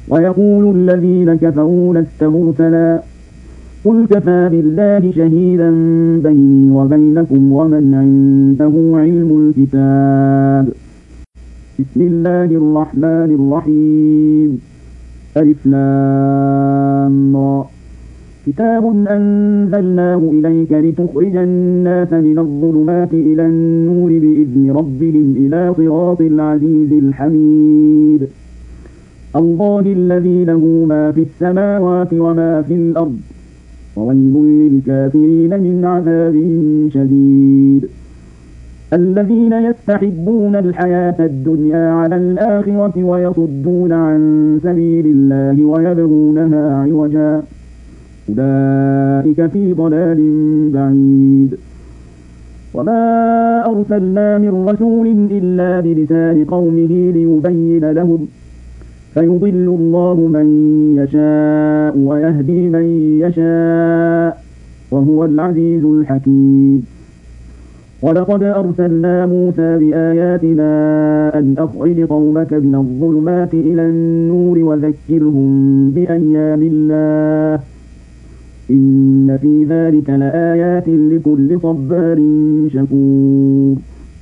ويقول الذين كفروا لست مرسلا قل كفى بالله شهيدا بيني وبينكم ومن عنده علم الكتاب. بسم الله الرحمن الرحيم. ألف لام را. كتاب أنزلناه إليك لتخرج الناس من الظلمات إلى النور بإذن ربهم إلى صراط العزيز الحميد. الله الذي له ما في السماوات وما في الأرض وويل للكافرين من عذاب شديد. الذين يستحبون الحياة الدنيا على الآخرة ويصدون عن سبيل الله ويبغونها عوجا أولئك في ضلال بعيد. وما أرسلنا من رسول إلا بلسان قومه ليبين لهم فيضل الله من يشاء ويهدي من يشاء وهو العزيز الحكيم. ولقد أرسلنا موسى بآياتنا أن أخرج قومك من الظلمات إلى النور وذكرهم بأيام الله إن في ذلك لآيات لكل صبار شكور.